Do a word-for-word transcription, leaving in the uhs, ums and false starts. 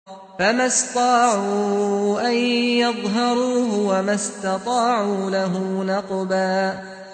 فما اسطاعوا أن يظهروه وما استطاعوا له نقبا